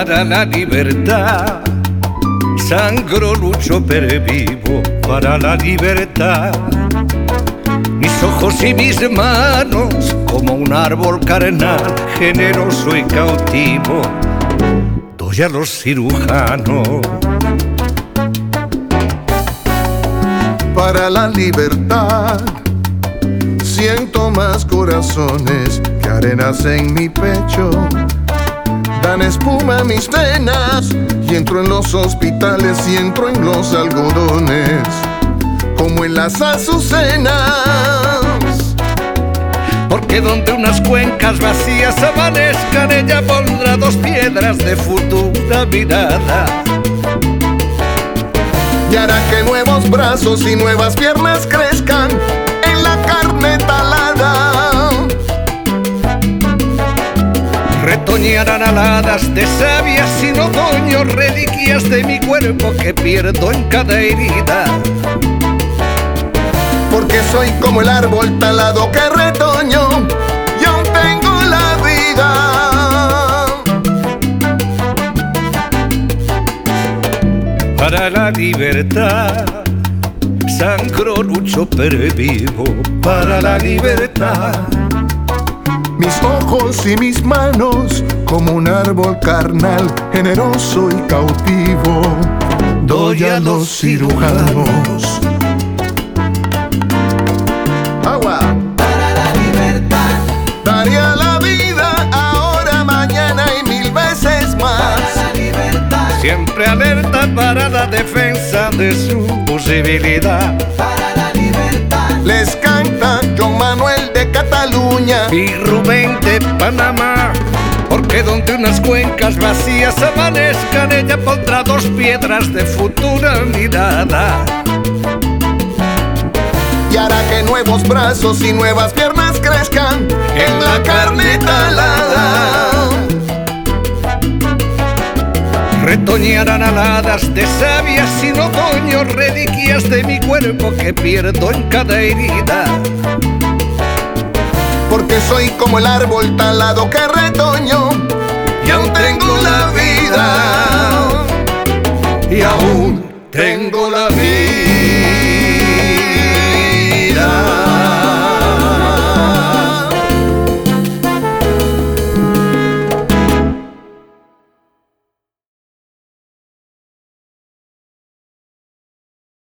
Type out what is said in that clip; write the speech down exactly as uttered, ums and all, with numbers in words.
para la libertad. Sangro, lucho, pervivo para la libertad. Mis ojos y mis manos como un árbol carnal, generoso y cautivo, doy a los cirujanos. Para la libertad siento más corazones que arenas en mi pecho. Dan espuma a mis venas y entro en los hospitales y entro en los algodones como en las azucenas. Porque donde unas cuencas vacías amanezcan, ella pondrá dos piedras de futura mirada. Y hará que nuevos brazos y nuevas piernas crezcan en la carne talada. Retoñarán aladas de sabias sin otoño, reliquias de mi cuerpo que pierdo en cada herida. Porque soy como el árbol talado que retoño y aún tengo la vida. Para la libertad, sangro, lucho, pervivo para la libertad. Mis ojos y mis manos como un árbol carnal, generoso y cautivo, doy a los cirujanos. Agua. Para la libertad Daría la vida ahora, mañana y mil veces más. para la libertad, Siempre alerta para la defensa de su posibilidad. para la libertad, Les canta John Manuel de Cataluña Y Rubén de Panamá. Porque donde unas cuencas vacías amanezcan, ella pondrá dos piedras de futura mirada. y hará que nuevos brazos y nuevas piernas crezcan en la carne talada. Retoñarán aladas de sabias sin otoño, reliquias de mi cuerpo que pierdo en cada herida. Porque soy como el árbol talado que retoño y aún tengo la vida. Y aún tengo